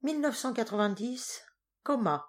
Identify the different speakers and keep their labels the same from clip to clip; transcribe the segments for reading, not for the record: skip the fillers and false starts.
Speaker 1: 1990, coma.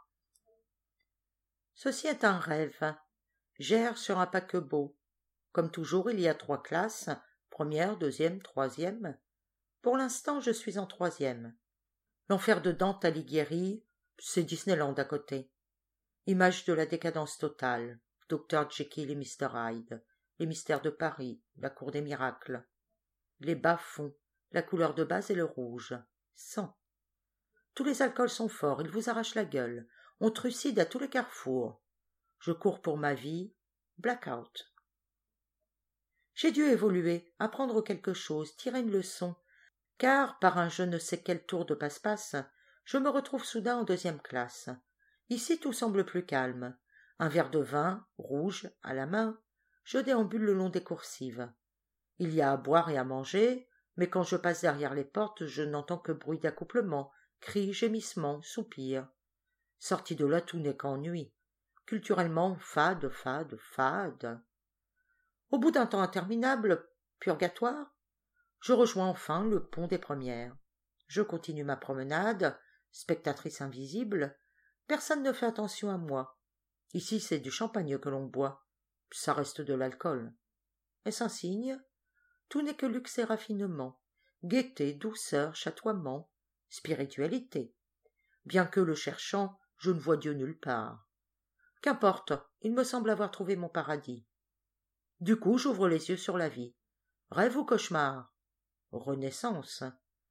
Speaker 1: Ceci est un rêve. J'erre sur un paquebot. Comme toujours, il y a 3 classes, première, deuxième, troisième. Pour l'instant, je suis en troisième. L'enfer de Dante Alighieri, c'est Disneyland à côté. Image de la décadence totale. Dr Jekyll et Mr Hyde. Les mystères de Paris, la cour des miracles. Les bas-fonds, la couleur de base est le rouge. Sang. Tous les alcools sont forts, ils vous arrachent la gueule. On trucide à tous les carrefours. Je cours pour ma vie. Blackout. J'ai dû évoluer, apprendre quelque chose, tirer une leçon, car, par un je ne sais quel tour de passe-passe, je me retrouve soudain en 2e classe. Ici tout semble plus calme. Un verre de vin, rouge, à la main, je déambule le long des coursives. Il y a à boire et à manger, mais quand je passe derrière les portes, je n'entends que bruit d'accouplement, cris, gémissements, soupirs. Sorti de là, tout n'est qu'ennui. Culturellement, fade, fade, fade. Au bout d'un temps interminable, purgatoire, je rejoins enfin le pont des Premières. Je continue ma promenade, spectatrice invisible. Personne ne fait attention à moi. Ici, c'est du champagne que l'on boit. Ça reste de l'alcool. Est-ce un signe? Tout n'est que luxe et raffinement, gaieté, douceur, chatoiement, spiritualité. Bien que le cherchant, je ne vois Dieu nulle part. Qu'importe, il me semble avoir trouvé mon paradis. Du coup, j'ouvre les yeux sur la vie. Rêve ou cauchemar? Renaissance.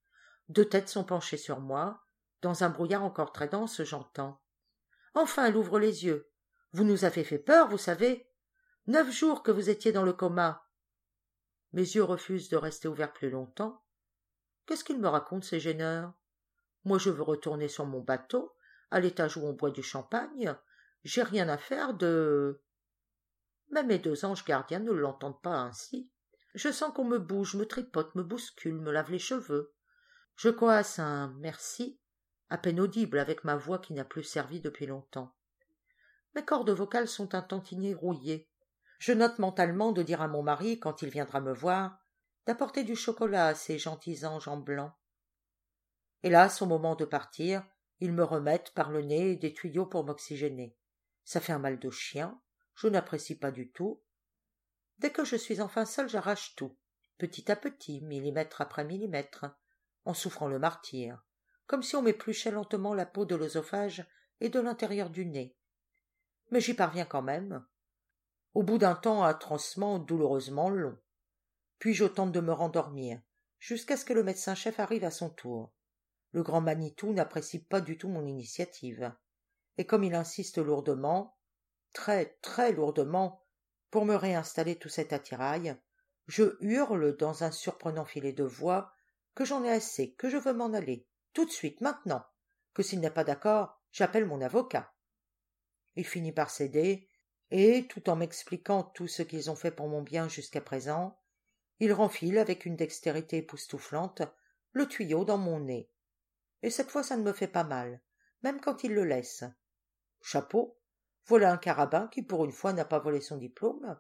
Speaker 1: 2 têtes sont penchées sur moi. Dans un brouillard encore très dense, j'entends. Enfin, elle ouvre les yeux. Vous nous avez fait peur, vous savez. 9 jours que vous étiez dans le coma. Mes yeux refusent de rester ouverts plus longtemps. Qu'est-ce qu'ils me racontent, ces gêneurs? Moi, je veux retourner sur mon bateau, à l'étage où on boit du champagne. J'ai rien à faire de... Mais mes 2 anges gardiens ne l'entendent pas ainsi. Je sens qu'on me bouge, me tripote, me bouscule, me lave les cheveux. Je coasse un « merci » à peine audible avec ma voix qui n'a plus servi depuis longtemps. Mes cordes vocales sont un tantinet rouillées. Je note mentalement de dire à mon mari, quand il viendra me voir, d'apporter du chocolat à ces gentils anges en blanc. Hélas, au moment de partir, ils me remettent par le nez des tuyaux pour m'oxygéner. Ça fait un mal de chien, je n'apprécie pas du tout. Dès que je suis enfin seule, j'arrache tout, petit à petit, millimètre après millimètre, en souffrant le martyre, comme si on m'épluchait lentement la peau de l'œsophage et de l'intérieur du nez. Mais j'y parviens quand même, au bout d'un temps atrocement, douloureusement long. Puis je tente de me rendormir, jusqu'à ce que le médecin-chef arrive à son tour. Le grand Manitou n'apprécie pas du tout mon initiative, et comme il insiste lourdement, très, très lourdement, pour me réinstaller tout cet attirail, je hurle dans un surprenant filet de voix que j'en ai assez, que je veux m'en aller, tout de suite, maintenant, que s'il n'est pas d'accord, j'appelle mon avocat. Il finit par céder, et, tout en m'expliquant tout ce qu'ils ont fait pour mon bien jusqu'à présent, il renfile avec une dextérité époustouflante le tuyau dans mon nez. Et cette fois ça ne me fait pas mal, même quand il le laisse. Chapeau, voilà un carabin qui pour une fois n'a pas volé son diplôme.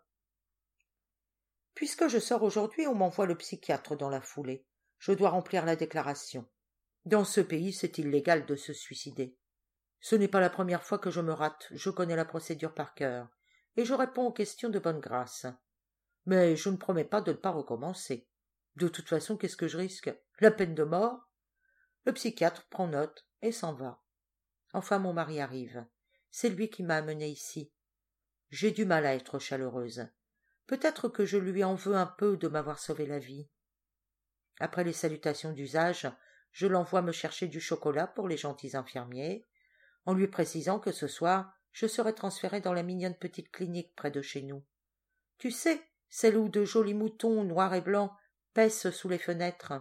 Speaker 1: Puisque je sors aujourd'hui, on m'envoie le psychiatre dans la foulée. Je dois remplir la déclaration. Dans ce pays, c'est illégal de se suicider. Ce n'est pas la première fois que je me rate, je connais la procédure par cœur, et je réponds aux questions de bonne grâce. Mais je ne promets pas de ne pas recommencer. De toute façon, qu'est-ce que je risque? La peine de mort? Le psychiatre prend note et s'en va. Enfin mon mari arrive. C'est lui qui m'a amenée ici. J'ai du mal à être chaleureuse. Peut-être que je lui en veux un peu de m'avoir sauvé la vie. Après les salutations d'usage, je l'envoie me chercher du chocolat pour les gentils infirmiers, en lui précisant que ce soir, je serai transférée dans la mignonne petite clinique près de chez nous. Tu sais, celle où de jolis moutons noirs et blancs paissent sous les fenêtres.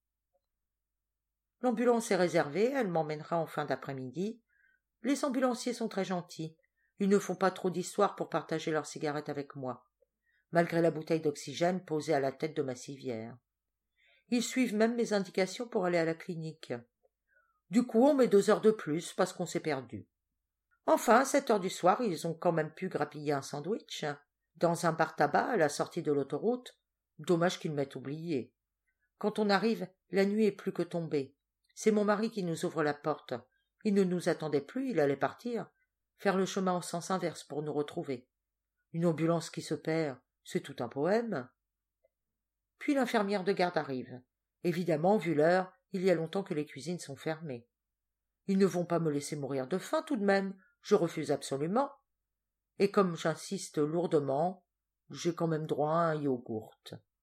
Speaker 1: L'ambulance est réservée, elle m'emmènera en fin d'après-midi. Les ambulanciers sont très gentils. Ils ne font pas trop d'histoire pour partager leurs cigarettes avec moi, malgré la bouteille d'oxygène posée à la tête de ma civière. Ils suivent même mes indications pour aller à la clinique. Du coup, on met 2 heures de plus parce qu'on s'est perdu. Enfin, à 7 heures du soir, ils ont quand même pu grappiller un sandwich dans un bar tabac à la sortie de l'autoroute. Dommage qu'ils m'aient oublié. Quand on arrive, la nuit est plus que tombée. C'est mon mari qui nous ouvre la porte. Il ne nous attendait plus, il allait partir, faire le chemin au sens inverse pour nous retrouver. Une ambulance qui se perd, c'est tout un poème. Puis l'infirmière de garde arrive. Évidemment, vu l'heure, il y a longtemps que les cuisines sont fermées. Ils ne vont pas me laisser mourir de faim tout de même, je refuse absolument. Et comme j'insiste lourdement, j'ai quand même droit à un yogourt.